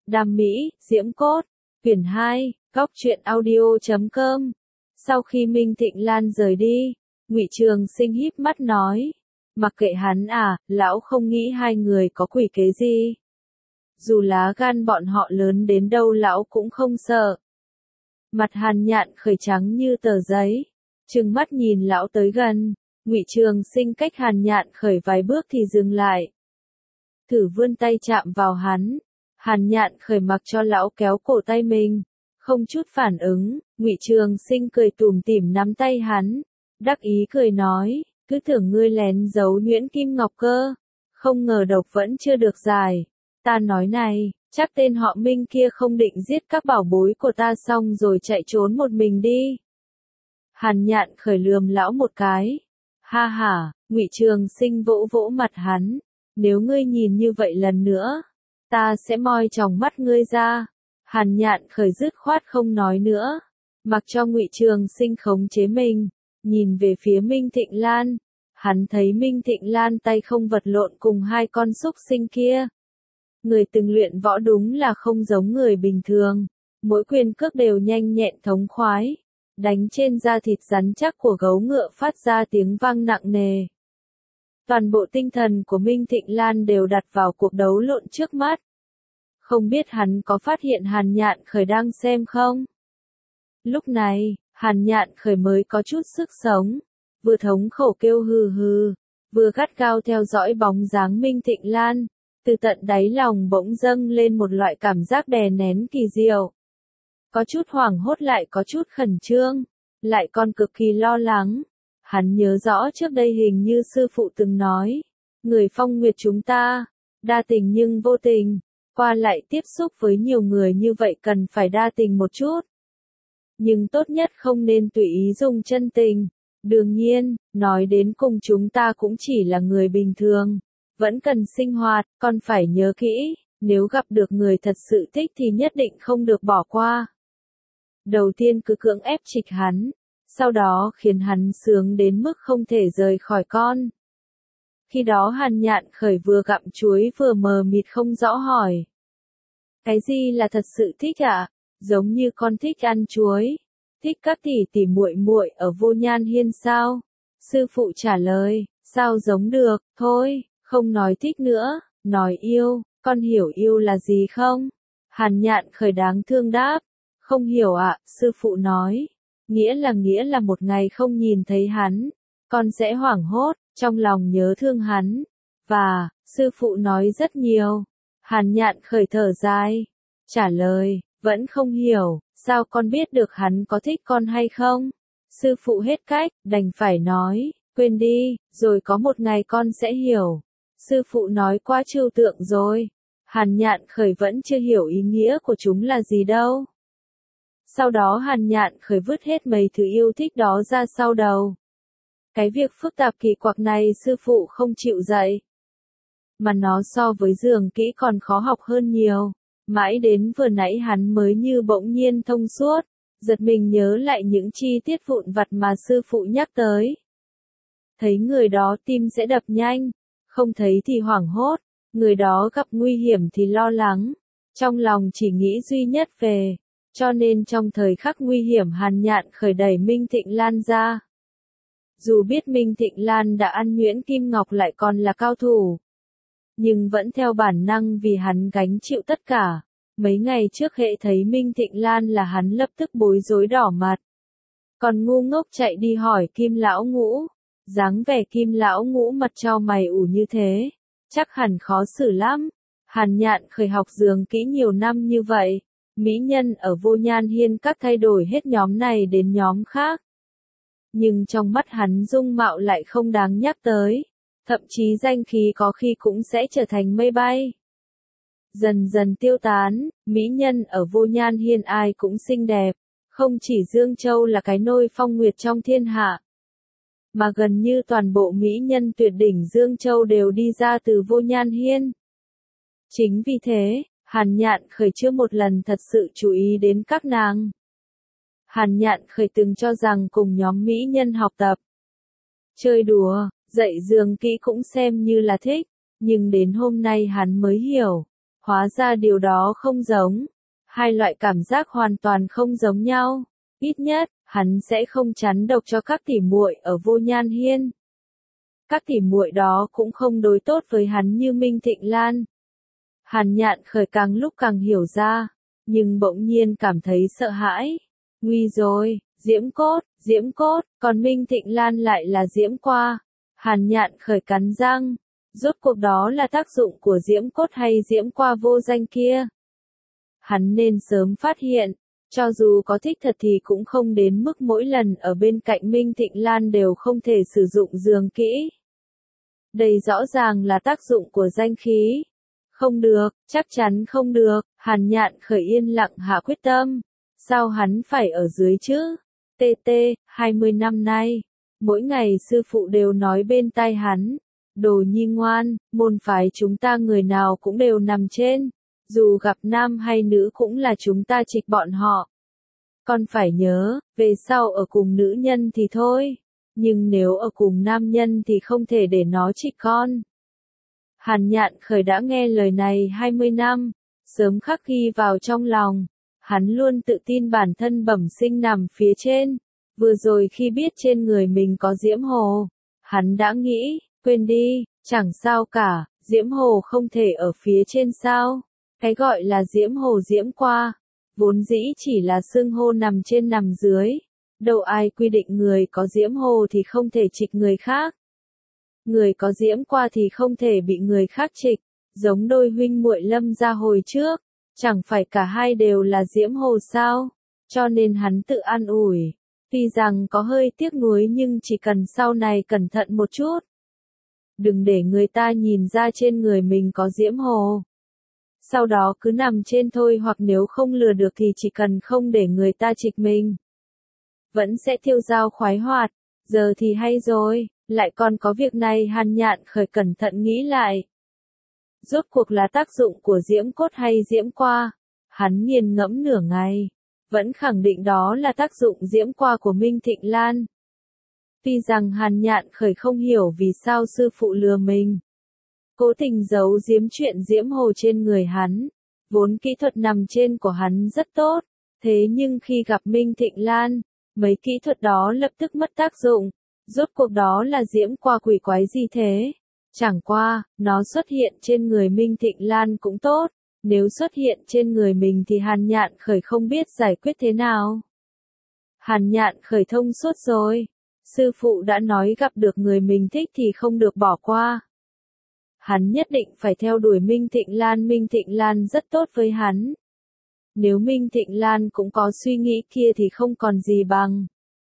Đam mỹ, diễm cốt. Quyển 2, Góc truyện audio.com. Sau khi Minh Thịnh Lan rời đi, Ngụy Trường Sinh híp mắt nói, mặc kệ hắn à, lão không nghĩ hai người có quỷ kế gì. Dù lá gan bọn họ lớn đến đâu lão cũng không sợ. Mặt Hàn Nhạn khởi trắng như tờ giấy, trừng mắt nhìn lão tới gần. Ngụy Trường Sinh cách Hàn Nhạn khởi vài bước thì dừng lại. Thử vươn tay chạm vào hắn. Hàn Nhạn khởi mặc cho lão kéo cổ tay mình, không chút phản ứng. Ngụy Trường Sinh cười tủm tỉm nắm tay hắn, đắc ý cười nói, cứ tưởng ngươi lén giấu nhuyễn kim ngọc cơ, không ngờ độc vẫn chưa được giải. Ta nói này, chắc tên họ Minh kia không định giết các bảo bối của ta xong rồi chạy trốn một mình đi. Hàn Nhạn khởi lườm lão một cái. Ha ha, Ngụy Trường Sinh vỗ vỗ mặt hắn, nếu ngươi nhìn như vậy lần nữa, ta sẽ moi tròng mắt ngươi ra. Hàn Nhạn khởi dứt khoát không nói nữa, mặc cho Ngụy Trường Sinh khống chế mình, nhìn về phía Minh Thịnh Lan. Hắn thấy Minh Thịnh Lan tay không vật lộn cùng hai con súc sinh kia. Người từng luyện võ đúng là không giống người bình thường, mỗi quyền cước đều nhanh nhẹn thống khoái, đánh trên da thịt rắn chắc của gấu ngựa phát ra tiếng vang nặng nề. Toàn bộ tinh thần của Minh Thịnh Lan đều đặt vào cuộc đấu lộn trước mắt. Không biết hắn có phát hiện Hàn Nhạn khởi đang xem không? Lúc này, Hàn Nhạn khởi mới có chút sức sống, vừa thống khổ kêu hừ hừ, vừa gắt gao theo dõi bóng dáng Minh Thịnh Lan. Từ tận đáy lòng bỗng dâng lên một loại cảm giác đè nén kỳ diệu. Có chút hoảng hốt lại có chút khẩn trương, lại còn cực kỳ lo lắng. Hắn nhớ rõ trước đây hình như sư phụ từng nói, người Phong Nguyệt chúng ta, đa tình nhưng vô tình, qua lại tiếp xúc với nhiều người như vậy cần phải đa tình một chút. Nhưng tốt nhất không nên tùy ý dùng chân tình. Đương nhiên, nói đến cùng chúng ta cũng chỉ là người bình thường, vẫn cần sinh hoạt, còn phải nhớ kỹ, nếu gặp được người thật sự thích thì nhất định không được bỏ qua. Đầu tiên cứ cưỡng ép trịch hắn, sau đó khiến hắn sướng đến mức không thể rời khỏi con. Khi đó Hàn Nhạn khởi vừa gặm chuối vừa mờ mịt không rõ hỏi. Cái gì là thật sự thích ạ? Giống như con thích ăn chuối, thích các tỷ tỷ muội muội ở Vô Nhan Hiên sao? Sư phụ trả lời, sao giống được, thôi, không nói thích nữa, nói yêu, con hiểu yêu là gì không? Hàn Nhạn khởi đáng thương đáp, không hiểu ạ, sư phụ nói. Nghĩa là một ngày không nhìn thấy hắn, con sẽ hoảng hốt, trong lòng nhớ thương hắn. Và, sư phụ nói rất nhiều. Hàn Nhạn khởi thở dài, trả lời, vẫn không hiểu, sao con biết được hắn có thích con hay không? Sư phụ hết cách, đành phải nói, quên đi, rồi có một ngày con sẽ hiểu. Sư phụ nói quá trừu tượng rồi. Hàn Nhạn khởi vẫn chưa hiểu ý nghĩa của chúng là gì đâu. Sau đó Hàn Nhạn khởi vứt hết mấy thứ yêu thích đó ra sau đầu. Cái việc phức tạp kỳ quặc này sư phụ không chịu dạy. Mà nó so với dường kỹ còn khó học hơn nhiều. Mãi đến vừa nãy hắn mới như bỗng nhiên thông suốt, giật mình nhớ lại những chi tiết vụn vặt mà sư phụ nhắc tới. Thấy người đó tim sẽ đập nhanh, không thấy thì hoảng hốt, người đó gặp nguy hiểm thì lo lắng, trong lòng chỉ nghĩ duy nhất về. Cho nên trong thời khắc nguy hiểm Hàn Nhạn khởi đẩy Minh Thịnh Lan ra. Dù biết Minh Thịnh Lan đã ăn nhuyễn kim ngọc lại còn là cao thủ, nhưng vẫn theo bản năng vì hắn gánh chịu tất cả. Mấy ngày trước hệ thấy Minh Thịnh Lan là hắn lập tức bối rối đỏ mặt. Còn ngu ngốc chạy đi hỏi Kim Lão Ngũ. Dáng vẻ Kim Lão Ngũ mặt trao mày ủ như thế, chắc hẳn khó xử lắm. Hàn Nhạn khởi học dường kỹ nhiều năm như vậy. Mỹ nhân ở Vô Nhan Hiên các thay đổi hết nhóm này đến nhóm khác. Nhưng trong mắt hắn dung mạo lại không đáng nhắc tới. Thậm chí danh khí có khi cũng sẽ trở thành mây bay. Dần dần tiêu tán, mỹ nhân ở Vô Nhan Hiên ai cũng xinh đẹp. Không chỉ Dương Châu là cái nôi phong nguyệt trong thiên hạ, mà gần như toàn bộ mỹ nhân tuyệt đỉnh Dương Châu đều đi ra từ Vô Nhan Hiên. Chính vì thế, Hàn Nhạn khởi chưa một lần thật sự chú ý đến các nàng. Hàn Nhạn khởi từng cho rằng cùng nhóm mỹ nhân học tập, chơi đùa, dạy dường kỹ cũng xem như là thích, nhưng đến hôm nay hắn mới hiểu, Hóa ra điều đó không giống. Hai loại cảm giác hoàn toàn không giống nhau. Ít nhất, hắn sẽ không chắn độc cho các tỉ muội ở Vô Nhan Hiên. Các tỉ muội đó cũng không đối tốt với hắn như Minh Thịnh Lan. Hàn Nhạn Khởi càng lúc càng hiểu ra, nhưng bỗng nhiên cảm thấy sợ hãi. Nguy rồi, Diễm Cốt, còn Minh Thịnh Lan lại là Diễm Qua. Hàn Nhạn Khởi cắn răng, rốt cuộc đó là tác dụng của Diễm Cốt hay Diễm Qua vô danh kia? Hắn nên sớm phát hiện, cho dù có thích thật thì cũng không đến mức mỗi lần ở bên cạnh Minh Thịnh Lan đều không thể sử dụng giường kỹ. Đây rõ ràng là tác dụng của danh khí. Không được, chắc chắn không được, Hàn Nhạn Khởi yên lặng hạ quyết tâm. Sao hắn phải ở dưới chứ? 20 năm nay, mỗi ngày sư phụ đều nói bên tai hắn, đồ nhi ngoan, môn phái chúng ta người nào cũng đều nằm trên, dù gặp nam hay nữ cũng là chúng ta trịch bọn họ. Con phải nhớ, về sau ở cùng nữ nhân thì thôi, nhưng nếu ở cùng nam nhân thì không thể để nó trịch con. Hàn Nhạn Khởi đã nghe lời này 20 năm, sớm khắc ghi vào trong lòng. Hắn luôn tự tin bản thân bẩm sinh nằm phía trên. Vừa rồi khi biết trên người mình có Diễm Hồ, hắn đã nghĩ, quên đi, chẳng sao cả, Diễm Hồ không thể ở phía trên sao. Cái gọi là Diễm Hồ Diễm Qua, vốn dĩ chỉ là xưng hô nằm trên nằm dưới. Đâu ai quy định người có Diễm Hồ thì không thể trịch người khác. Người có Diễm Qua thì không thể bị người khác trịch, giống đôi huynh muội Lâm gia hồi trước. Chẳng phải cả hai đều là Diễm Hồ sao? Cho nên hắn tự an ủi. Tuy rằng có hơi tiếc nuối nhưng chỉ cần sau này cẩn thận một chút. Đừng để người ta nhìn ra trên người mình có Diễm Hồ. Sau đó cứ nằm trên thôi, hoặc nếu không lừa được thì chỉ cần không để người ta trịch mình, vẫn sẽ tiêu dao khoái hoạt. Giờ thì hay rồi, lại còn có việc này. Hàn Nhạn Khởi cẩn thận nghĩ lại. Rốt cuộc là tác dụng của Diễm Cốt hay Diễm Qua? Hắn nghiền ngẫm nửa ngày, vẫn khẳng định đó là tác dụng Diễm Qua của Minh Thịnh Lan. Tuy rằng Hàn Nhạn Khởi không hiểu vì sao sư phụ lừa mình, cố tình giấu giếm chuyện Diễm Hồ trên người hắn. Vốn kỹ thuật nằm trên của hắn rất tốt, thế nhưng khi gặp Minh Thịnh Lan, mấy kỹ thuật đó lập tức mất tác dụng. Rốt cuộc đó là Diễm Qua quỷ quái gì thế? Chẳng qua, nó xuất hiện trên người Minh Thịnh Lan cũng tốt, nếu xuất hiện trên người mình thì Hàn Nhạn Khởi không biết giải quyết thế nào. Hàn Nhạn Khởi thông suốt rồi, sư phụ đã nói gặp được người mình thích thì không được bỏ qua. Hắn nhất định phải theo đuổi Minh Thịnh Lan. Minh Thịnh Lan rất tốt với hắn. Nếu Minh Thịnh Lan cũng có suy nghĩ kia thì không còn gì bằng.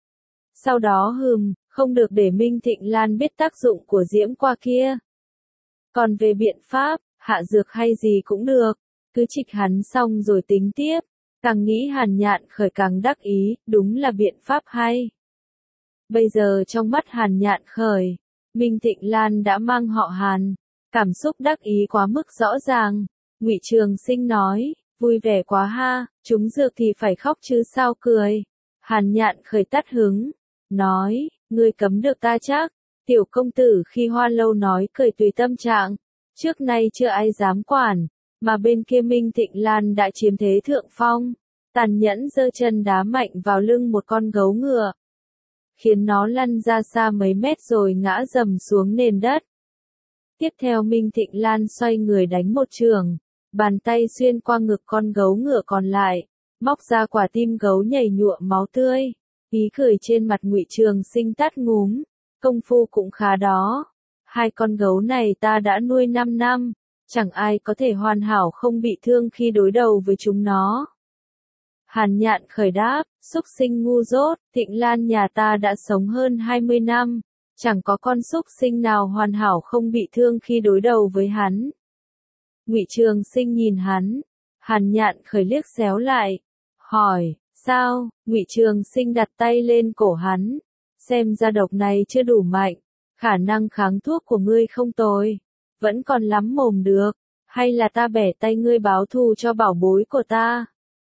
Sau đó không được để Minh Thịnh Lan biết tác dụng của Diễm Qua kia. Còn về biện pháp, hạ dược hay gì cũng được, cứ trịch hắn xong rồi tính tiếp. Càng nghĩ Hàn Nhạn Khởi càng đắc ý, đúng là biện pháp hay. Bây giờ trong mắt Hàn Nhạn Khởi, Minh Thịnh Lan đã mang họ Hàn, cảm xúc đắc ý quá mức rõ ràng. Ngụy Trường Sinh nói, vui vẻ quá ha, trúng dược thì phải khóc chứ sao cười. Hàn Nhạn Khởi tắt hứng, nói, ngươi cấm được ta chắc. Tiểu công tử khi Hoa Lâu nói cười tùy tâm trạng, trước nay chưa ai dám quản, mà bên kia Minh Thịnh Lan đã chiếm thế thượng phong, tàn nhẫn giơ chân đá mạnh vào lưng một con gấu ngựa, khiến nó lăn ra xa mấy mét rồi ngã rầm xuống nền đất. Tiếp theo Minh Thịnh Lan xoay người đánh một chưởng, bàn tay xuyên qua ngực con gấu ngựa còn lại, móc ra quả tim gấu nhảy nhụa máu tươi. Ý cười trên mặt Ngụy Trường Sinh tắt ngúm, công phu cũng khá đó. Hai con gấu này ta đã nuôi 5 năm, chẳng ai có thể hoàn hảo không bị thương khi đối đầu với chúng nó. Hàn Nhạn Khởi đáp, xúc sinh ngu dốt, Thịnh Lan nhà ta đã sống hơn 20 năm, chẳng có con xúc sinh nào hoàn hảo không bị thương khi đối đầu với hắn. Ngụy Trường Sinh nhìn hắn, Hàn Nhạn Khởi liếc xéo lại, hỏi, sao? Ngụy Trường Sinh đặt tay lên cổ hắn, xem ra độc này chưa đủ mạnh, khả năng kháng thuốc của ngươi không tồi, vẫn còn lắm mồm được, hay là ta bẻ tay ngươi báo thù cho bảo bối của ta?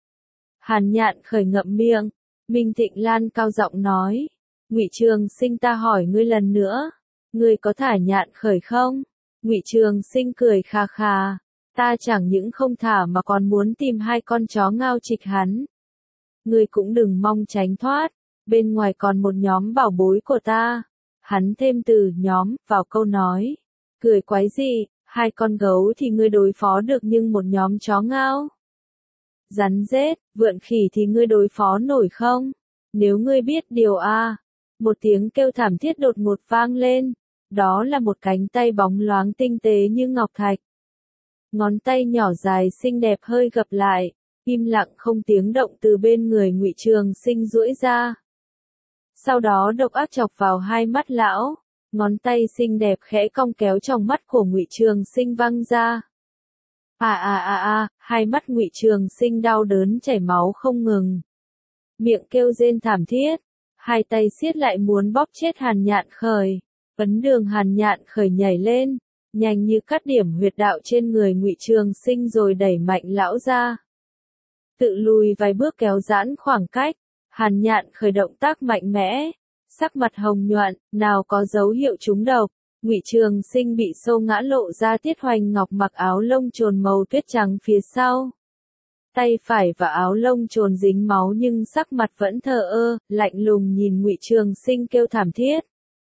Hàn Nhạn Khởi ngậm miệng, Minh Thịnh Lan cao giọng nói, Ngụy Trường Sinh ta hỏi ngươi lần nữa, ngươi có thả Nhạn Khởi không? Ngụy Trường Sinh cười khà khà, Ta chẳng những không thả mà còn muốn tìm 2 con chó ngao trịch hắn. Ngươi cũng đừng mong tránh thoát, bên ngoài còn một nhóm bảo bối của ta. Hắn thêm từ nhóm vào câu nói. Cười quái gì, 2 con gấu thì ngươi đối phó được nhưng một nhóm chó ngao. Rắn rết, vượn khỉ thì ngươi đối phó nổi không? Nếu ngươi biết điều a. Một tiếng kêu thảm thiết đột ngột vang lên. Đó là một cánh tay bóng loáng tinh tế như ngọc thạch. Ngón tay nhỏ dài xinh đẹp hơi gập lại, im lặng không tiếng động từ bên người Ngụy Trường Sinh duỗi ra. Sau đó độc ác chọc vào 2 mắt lão, ngón tay xinh đẹp khẽ cong kéo trong mắt của Ngụy Trường Sinh văng ra. 2 mắt Ngụy Trường Sinh đau đớn chảy máu không ngừng. Miệng kêu rên thảm thiết, 2 tay siết lại muốn bóp chết Hàn Nhạn Khởi. Ấn đường Hàn Nhạn Khởi nhảy lên, nhanh như cắt điểm huyệt đạo trên người Ngụy Trường Sinh rồi đẩy mạnh lão ra. Tự lùi vài bước kéo giãn khoảng cách, Hàn Nhạn Khởi động tác mạnh mẽ, sắc mặt hồng nhuận, nào có dấu hiệu trúng độc. Ngụy Trường Sinh bị xô ngã lộ ra Tiết Hoành Ngọc mặc áo lông trồn màu tuyết trắng phía sau. Tay phải và áo lông trồn dính máu nhưng sắc mặt vẫn thờ ơ, lạnh lùng nhìn Ngụy Trường Sinh kêu thảm thiết.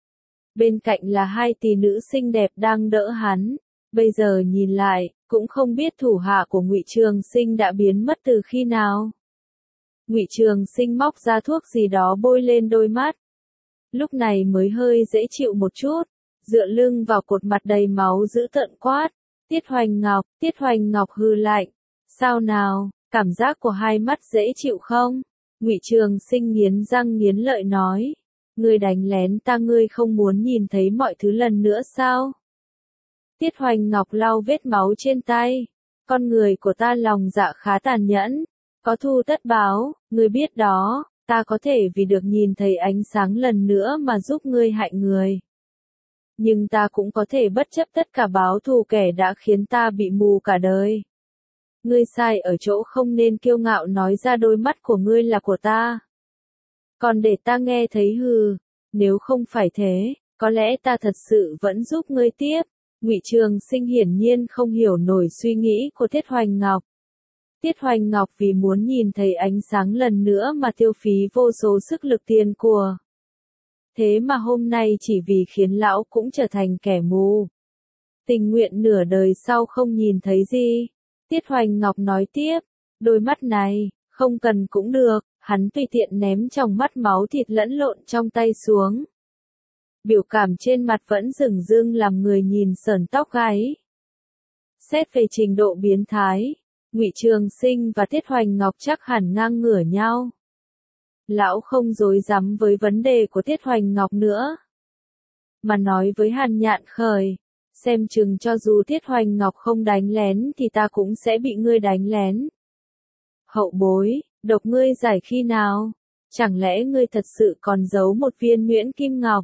Bên cạnh là 2 tỷ nữ xinh đẹp đang đỡ hắn. Bây giờ nhìn lại, cũng không biết thủ hạ của Ngụy Trường Sinh đã biến mất từ khi nào. Ngụy Trường Sinh móc ra thuốc gì đó bôi lên đôi mắt. Lúc này mới hơi dễ chịu một chút, dựa lưng vào cột mặt đầy máu giữ tợn quát. Tiết Hoành Ngọc hừ lạnh. Sao nào, cảm giác của 2 mắt dễ chịu không? Ngụy Trường Sinh nghiến răng nghiến lợi nói. Ngươi đánh lén ta, ngươi không muốn nhìn thấy mọi thứ lần nữa sao? Tiết Hoành Ngọc lau vết máu trên tay. Con người của ta lòng dạ khá tàn nhẫn. Có thù tất báo, ngươi biết đó, ta có thể vì được nhìn thấy ánh sáng lần nữa mà giúp ngươi hại người. Nhưng ta cũng có thể bất chấp tất cả báo thù kẻ đã khiến ta bị mù cả đời. Ngươi sai ở chỗ không nên kiêu ngạo nói ra đôi mắt của ngươi là của ta. Còn để ta nghe thấy hừ, nếu không phải thế, có lẽ ta thật sự vẫn giúp ngươi tiếp. Ngụy Trường Sinh hiển nhiên không hiểu nổi suy nghĩ của Tiết Hoành Ngọc. Tiết Hoành Ngọc vì muốn nhìn thấy ánh sáng lần nữa mà tiêu phí vô số sức lực tiền của. Thế mà hôm nay chỉ vì khiến lão cũng trở thành kẻ mù. Tình nguyện nửa đời sau không nhìn thấy gì. Tiết Hoành Ngọc nói tiếp, đôi mắt này, không cần cũng được. Hắn tùy tiện ném trong mắt máu thịt lẫn lộn trong tay xuống. Biểu cảm trên mặt vẫn rừng rưng làm người nhìn sởn tóc gáy. Xét về trình độ biến thái, Ngụy Trường Sinh và Tiết Hoành Ngọc chắc hẳn ngang ngửa nhau. Lão không dối dám với vấn đề của Tiết Hoành Ngọc nữa, mà nói với Hàn Nhạn Khởi, xem chừng cho dù Tiết Hoành Ngọc không đánh lén thì ta cũng sẽ bị ngươi đánh lén. Hậu bối, độc ngươi giải khi nào? Chẳng lẽ ngươi thật sự còn giấu một viên nhuyễn kim ngọc?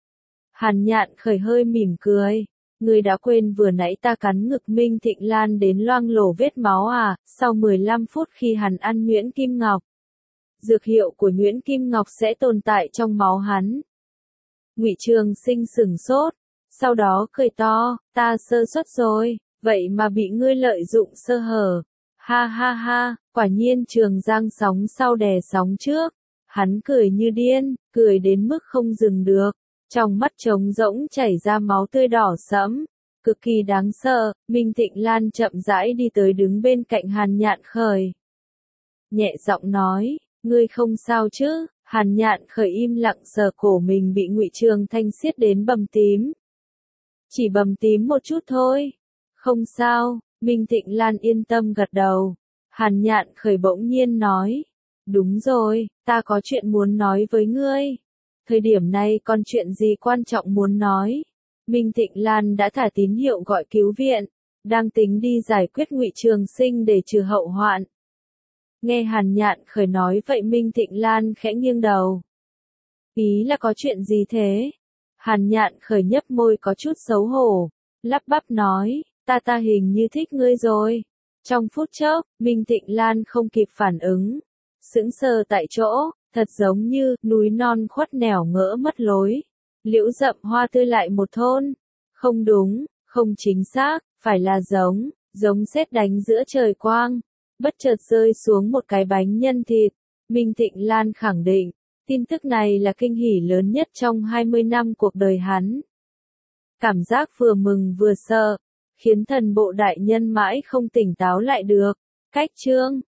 Hàn Nhạn Khởi hơi mỉm cười. Ngươi đã quên vừa nãy ta cắn ngực Minh Thịnh Lan đến loang lổ vết máu à? Sau 15 phút khi hắn ăn nhuyễn kim ngọc, dược hiệu của nhuyễn kim ngọc sẽ tồn tại trong máu hắn. Ngụy Trường Sinh sửng sốt, sau đó cười to, ta sơ suất rồi, vậy mà bị ngươi lợi dụng sơ hở. Ha ha ha, quả nhiên Trường Giang sóng sau đè sóng trước. Hắn cười như điên, cười đến mức không dừng được. Trong mắt trống rỗng chảy ra máu tươi đỏ sẫm. Cực kỳ đáng sợ, Minh Thịnh Lan chậm rãi đi tới đứng bên cạnh Hàn Nhạn Khởi. Nhẹ giọng nói, ngươi không sao chứ? Hàn Nhạn Khởi im lặng sờ cổ mình bị Ngụy Trường Thanh siết đến bầm tím. Chỉ bầm tím một chút thôi. Không sao. Minh Thịnh Lan yên tâm gật đầu. Hàn Nhạn Khởi bỗng nhiên nói. Đúng rồi, ta có chuyện muốn nói với ngươi. Thời điểm này còn chuyện gì quan trọng muốn nói? Minh Thịnh Lan đã thả tín hiệu gọi cứu viện. Đang tính đi giải quyết Ngụy Trường Sinh để trừ hậu hoạn. Nghe Hàn Nhạn Khởi nói vậy Minh Thịnh Lan khẽ nghiêng đầu. Ý là có chuyện gì thế? Hàn Nhạn Khởi nhấp môi có chút xấu hổ. Lắp bắp nói. Ta hình như thích ngươi rồi. Trong phút chốc, Minh Thịnh Lan không kịp phản ứng. Sững sờ tại chỗ, thật giống như núi non khuất nẻo ngỡ mất lối. Liễu rậm hoa tươi lại một thôn. Không đúng, không chính xác, phải là giống. giống sét đánh giữa trời quang, bất chợt rơi xuống một cái bánh nhân thịt. Minh Thịnh Lan khẳng định, tin tức này là kinh hỉ lớn nhất trong 20 năm cuộc đời hắn. Cảm giác vừa mừng vừa sợ, khiến thần bộ đại nhân mãi không tỉnh táo lại được. Cách chương